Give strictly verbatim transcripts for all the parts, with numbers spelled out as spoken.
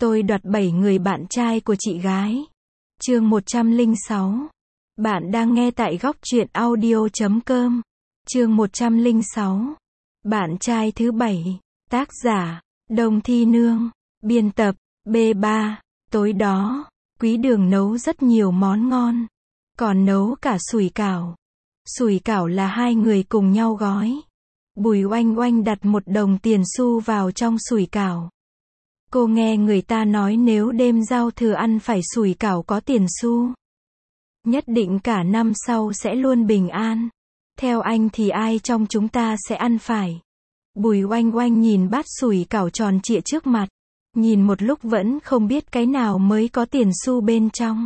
Tôi đoạt bảy người bạn trai của chị gái. Chương một trăm lẻ sáu. Bạn đang nghe tại góc truyện audio chấm com. Chương một trăm lẻ sáu. Bạn trai thứ bảy. Tác giả: Đồng Thi Nương. Biên tập: B ba. Tối đó, Quý Đường nấu rất nhiều món ngon. Còn nấu cả sủi cảo. Sủi cảo là hai người cùng nhau gói. Bùi Oanh Oanh đặt một đồng tiền xu vào trong sủi cảo. Cô nghe người ta nói nếu đêm giao thừa ăn phải sủi cảo có tiền xu, nhất định cả năm sau sẽ luôn bình an. Theo anh thì ai trong chúng ta sẽ ăn phải? Bùi Oanh Oanh nhìn bát sủi cảo tròn trịa trước mặt, nhìn một lúc vẫn không biết cái nào mới có tiền xu bên trong.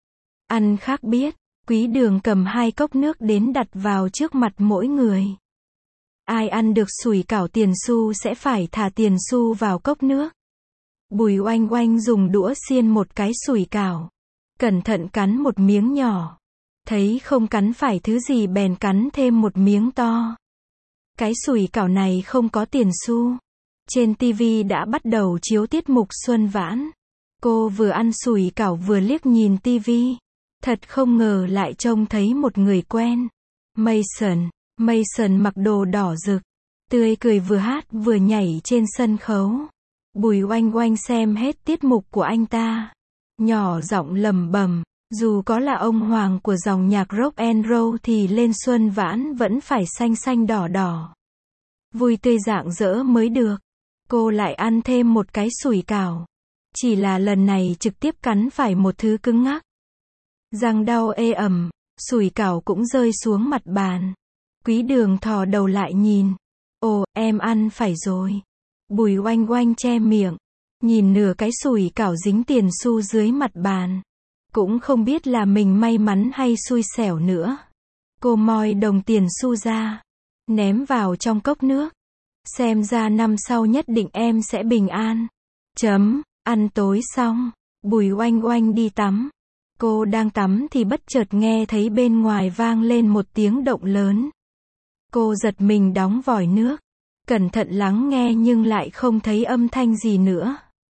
Ăn khác biết, Quý Đường cầm hai cốc nước đến đặt vào trước mặt mỗi người. Ai ăn được sủi cảo tiền xu sẽ phải thả tiền xu vào cốc nước. Bùi Oanh Oanh dùng đũa xiên một cái sủi cảo, cẩn thận cắn một miếng nhỏ. Thấy không cắn phải thứ gì bèn cắn thêm một miếng to. Cái sủi cảo này không có tiền xu. Trên tivi đã bắt đầu chiếu tiết mục Xuân Vãn. Cô vừa ăn sủi cảo vừa liếc nhìn tivi. Thật không ngờ lại trông thấy một người quen. Mason. Mason mặc đồ đỏ rực, tươi cười vừa hát vừa nhảy trên sân khấu. Bùi Oanh Oanh xem hết tiết mục của anh ta, nhỏ giọng lẩm bẩm, dù có là ông hoàng của dòng nhạc rock and roll thì lên Xuân Vãn vẫn phải xanh xanh đỏ đỏ, vui tươi rạng rỡ mới được. Cô lại ăn thêm một cái sủi cảo, chỉ là lần này trực tiếp cắn phải một thứ cứng ngắc. Răng đau ê ẩm, sủi cảo cũng rơi xuống mặt bàn. Quý Đường thò đầu lại nhìn. Ồ, em ăn phải rồi. Bùi Oanh Oanh che miệng, nhìn nửa cái sủi cảo dính tiền xu dưới mặt bàn. Cũng không biết là mình may mắn hay xui xẻo nữa. Cô moi đồng tiền xu ra, ném vào trong cốc nước. Xem ra năm sau nhất định em sẽ bình an. Chấm, ăn tối xong, Bùi Oanh Oanh đi tắm. Cô đang tắm thì bất chợt nghe thấy bên ngoài vang lên một tiếng động lớn. Cô giật mình đóng vòi nước, cẩn thận lắng nghe nhưng lại không thấy âm thanh gì nữa.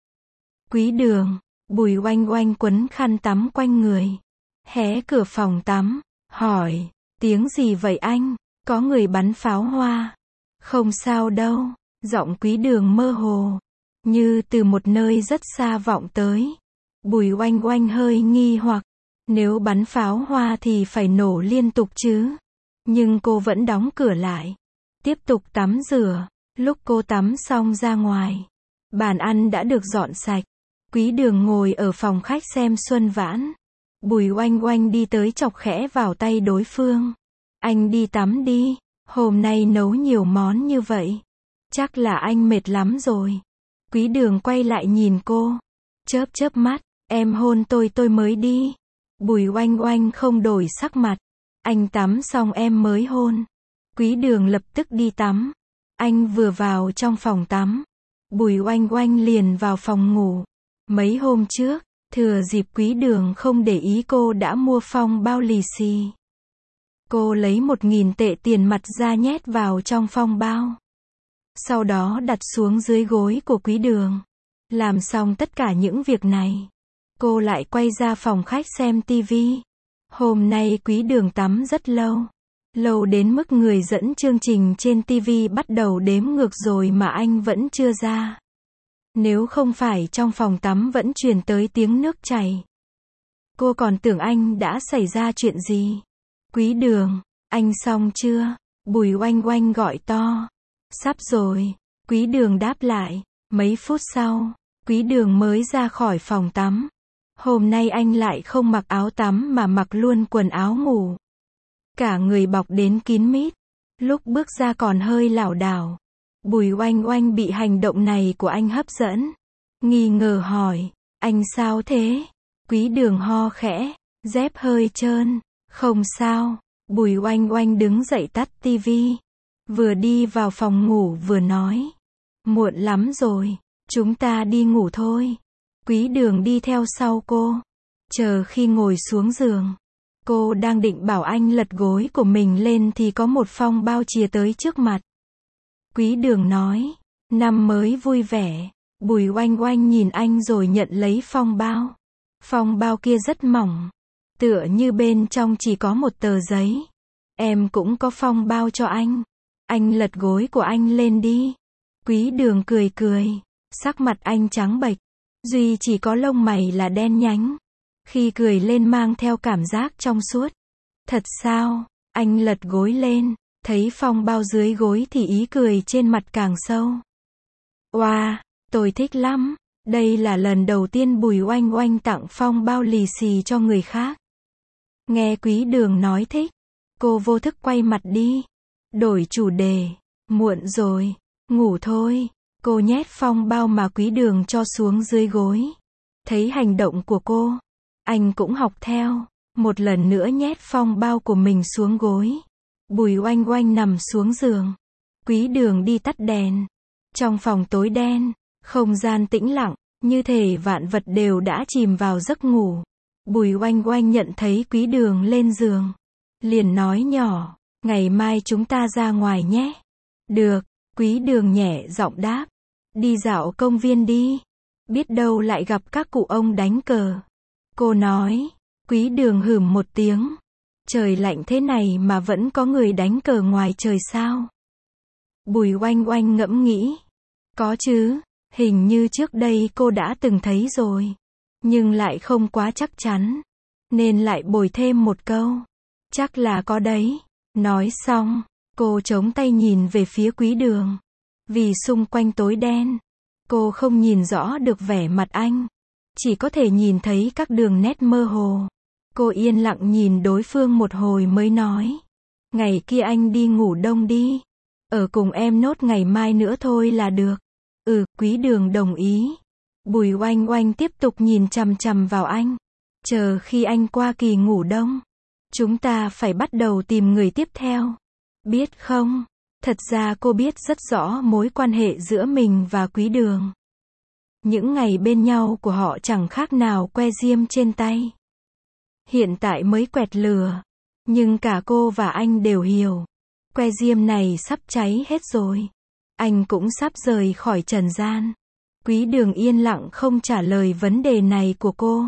Quý Đường, Bùi Oanh Oanh quấn khăn tắm quanh người, hé cửa phòng tắm, hỏi, tiếng gì vậy anh? Có người bắn pháo hoa. Không sao đâu, giọng Quý Đường mơ hồ, như từ một nơi rất xa vọng tới. Bùi Oanh Oanh hơi nghi hoặc, nếu bắn pháo hoa thì phải nổ liên tục chứ. Nhưng cô vẫn đóng cửa lại, tiếp tục tắm rửa. Lúc cô tắm xong ra ngoài, bàn ăn đã được dọn sạch. Quý Đường ngồi ở phòng khách xem Xuân Vãn. Bùi Oanh Oanh đi tới chọc khẽ vào tay đối phương. Anh đi tắm đi, hôm nay nấu nhiều món như vậy, chắc là anh mệt lắm rồi. Quý Đường quay lại nhìn cô, chớp chớp mắt, em hôn tôi tôi mới đi. Bùi Oanh Oanh không đổi sắc mặt. Anh tắm xong em mới hôn. Quý Đường lập tức đi tắm. Anh vừa vào trong phòng tắm, Bùi Oanh Oanh liền vào phòng ngủ. Mấy hôm trước, thừa dịp Quý Đường không để ý cô đã mua phong bao lì xì. Cô lấy một nghìn tệ tiền mặt ra nhét vào trong phong bao. Sau đó đặt xuống dưới gối của Quý Đường. Làm xong tất cả những việc này, cô lại quay ra phòng khách xem tivi. Hôm nay Quý Đường tắm rất lâu. Lâu đến mức người dẫn chương trình trên tivi bắt đầu đếm ngược rồi mà anh vẫn chưa ra. Nếu không phải trong phòng tắm vẫn truyền tới tiếng nước chảy, cô còn tưởng anh đã xảy ra chuyện gì. Quý Đường, anh xong chưa? Bùi Oanh Oanh gọi to. Sắp rồi. Quý Đường đáp lại. Mấy phút sau, Quý Đường mới ra khỏi phòng tắm. Hôm nay anh lại không mặc áo tắm mà mặc luôn quần áo ngủ. Cả người bọc đến kín mít. Lúc bước ra còn hơi lảo đảo. Bùi Oanh Oanh bị hành động này của anh hấp dẫn. Nghi ngờ hỏi, anh sao thế? Quý Đường ho khẽ, dép hơi trơn. Không sao. Bùi Oanh Oanh đứng dậy tắt tivi. Vừa đi vào phòng ngủ vừa nói, muộn lắm rồi, chúng ta đi ngủ thôi. Quý Đường đi theo sau cô. Chờ khi ngồi xuống giường, cô đang định bảo anh lật gối của mình lên thì có một phong bao chìa tới trước mặt. Quý Đường nói, năm mới vui vẻ. Bùi oanh oanh nhìn anh rồi nhận lấy phong bao. Phong bao kia rất mỏng, tựa như bên trong chỉ có một tờ giấy. Em cũng có phong bao cho anh. Anh lật gối của anh lên đi. Quý Đường cười cười. Sắc mặt anh trắng bệch. Duy chỉ có lông mày là đen nhánh. Khi cười lên mang theo cảm giác trong suốt. Thật sao? Anh lật gối lên. Thấy phong bao dưới gối thì ý cười trên mặt càng sâu. Oa, wow, tôi thích lắm. Đây là lần đầu tiên Bùi oanh oanh tặng phong bao lì xì cho người khác. Nghe Quý Đường nói thích. Cô vô thức quay mặt đi. Đổi chủ đề. Muộn rồi. Ngủ thôi. Cô nhét phong bao mà Quý Đường cho xuống dưới gối. Thấy hành động của cô. Anh cũng học theo. Một lần nữa nhét phong bao của mình xuống gối. Bùi oanh oanh nằm xuống giường. Quý Đường đi tắt đèn. Trong phòng tối đen. Không gian tĩnh lặng. Như thể vạn vật đều đã chìm vào giấc ngủ. Bùi oanh oanh nhận thấy Quý Đường lên giường. Liền nói nhỏ. Ngày mai chúng ta ra ngoài nhé. Được. Quý Đường nhẹ giọng đáp. Đi dạo công viên đi. Biết đâu lại gặp các cụ ông đánh cờ. Cô nói. Quý Đường hửm một tiếng. Trời lạnh thế này mà vẫn có người đánh cờ ngoài trời sao? Bùi oanh oanh ngẫm nghĩ. Có chứ. Hình như trước đây cô đã từng thấy rồi. Nhưng lại không quá chắc chắn. Nên lại bồi thêm một câu. Chắc là có đấy. Nói xong. Cô chống tay nhìn về phía Quý Đường. Vì xung quanh tối đen. Cô không nhìn rõ được vẻ mặt anh. Chỉ có thể nhìn thấy các đường nét mơ hồ. Cô yên lặng nhìn đối phương một hồi mới nói. Ngày kia anh đi ngủ đông đi. Ở cùng em nốt ngày mai nữa thôi là được. Ừ, Quý Đường đồng ý. Bùi oanh oanh tiếp tục nhìn chằm chằm vào anh. Chờ khi anh qua kỳ ngủ đông. Chúng ta phải bắt đầu tìm người tiếp theo. Biết không? Thật ra cô biết rất rõ mối quan hệ giữa mình và Quý Đường. Những ngày bên nhau của họ chẳng khác nào que diêm trên tay. Hiện tại mới quẹt lửa. Nhưng cả cô và anh đều hiểu. Que diêm này sắp cháy hết rồi. Anh cũng sắp rời khỏi trần gian. Quý Đường yên lặng không trả lời vấn đề này của cô.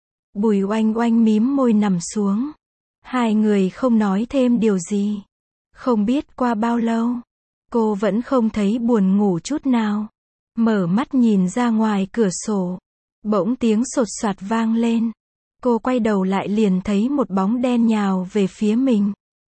Bùi oanh oanh mím môi nằm xuống. Hai người không nói thêm điều gì. Không biết qua bao lâu. Cô vẫn không thấy buồn ngủ chút nào. Mở mắt nhìn ra ngoài cửa sổ. Bỗng tiếng sột soạt vang lên. Cô quay đầu lại liền thấy một bóng đen nhào về phía mình.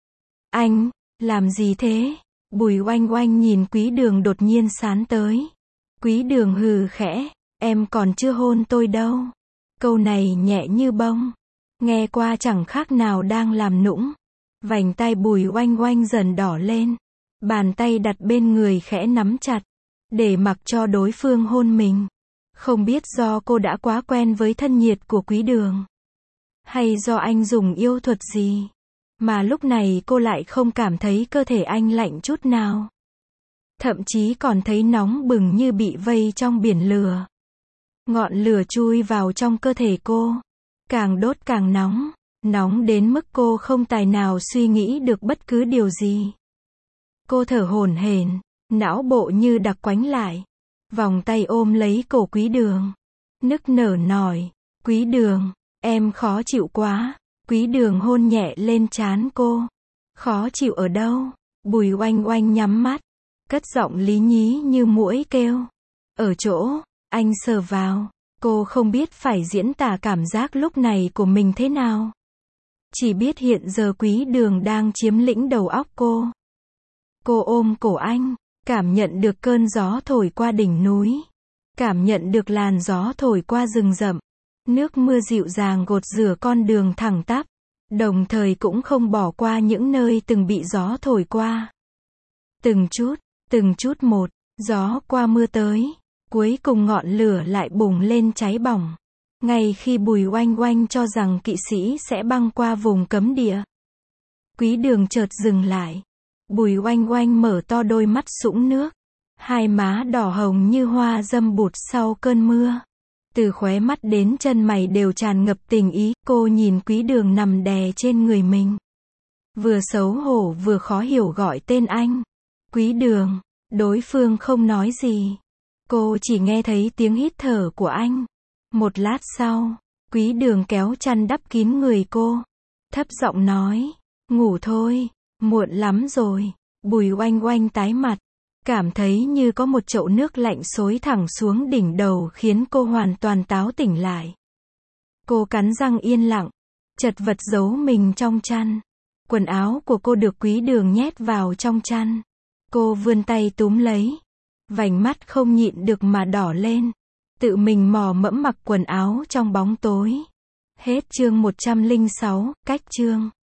Anh, làm gì thế? Bùi oanh oanh nhìn Quý Đường đột nhiên sán tới. Quý Đường hừ khẽ. Em còn chưa hôn tôi đâu. Câu này nhẹ như bông. Nghe qua chẳng khác nào đang làm nũng. Vành tay Bùi oanh oanh dần đỏ lên. Bàn tay đặt bên người khẽ nắm chặt. Để mặc cho đối phương hôn mình. Không biết do cô đã quá quen với thân nhiệt của Quý Đường. Hay do anh dùng yêu thuật gì. Mà lúc này cô lại không cảm thấy cơ thể anh lạnh chút nào. Thậm chí còn thấy nóng bừng như bị vây trong biển lửa. Ngọn lửa chui vào trong cơ thể cô. Càng đốt càng nóng. Nóng đến mức cô không tài nào suy nghĩ được bất cứ điều gì. Cô thở hổn hển. Não bộ như đặc quánh lại. Vòng tay ôm lấy cổ Quý Đường. Nức nở nói. Quý Đường, em khó chịu quá. Quý Đường hôn nhẹ lên trán cô. Khó chịu ở đâu? Bùi oanh oanh nhắm mắt. Cất giọng lý nhí như muỗi kêu. Ở chỗ, anh sờ vào. Cô không biết phải diễn tả cảm giác lúc này của mình thế nào. Chỉ biết hiện giờ Quý Đường đang chiếm lĩnh đầu óc cô. Cô ôm cổ anh. Cảm nhận được cơn gió thổi qua đỉnh núi. Cảm nhận được làn gió thổi qua rừng rậm. Nước mưa dịu dàng gột rửa con đường thẳng tắp. Đồng thời cũng không bỏ qua những nơi từng bị gió thổi qua. Từng chút, từng chút một, gió qua mưa tới. Cuối cùng ngọn lửa lại bùng lên cháy bỏng. Ngay khi Bùi oanh oanh cho rằng kỵ sĩ sẽ băng qua vùng cấm địa. Quý Đường chợt dừng lại. Bùi oanh oanh mở to đôi mắt sũng nước. Hai má đỏ hồng như hoa dâm bụt sau cơn mưa. Từ khóe mắt đến chân mày đều tràn ngập tình ý. Cô nhìn Quý Đường nằm đè trên người mình. Vừa xấu hổ vừa khó hiểu gọi tên anh. Quý Đường. Đối phương không nói gì. Cô chỉ nghe thấy tiếng hít thở của anh. Một lát sau, Quý Đường kéo chăn đắp kín người cô. Thấp giọng nói, ngủ thôi, muộn lắm rồi. Bùi Oanh Oanh tái mặt, cảm thấy như có một chậu nước lạnh xối thẳng xuống đỉnh đầu khiến cô hoàn toàn táo tỉnh lại. Cô cắn răng yên lặng, chật vật giấu mình trong chăn. Quần áo của cô được Quý Đường nhét vào trong chăn. Cô vươn tay túm lấy. Vành mắt không nhịn được mà đỏ lên. Tự mình mò mẫm mặc quần áo trong bóng tối. Hết chương một trăm lẻ sáu, cách chương.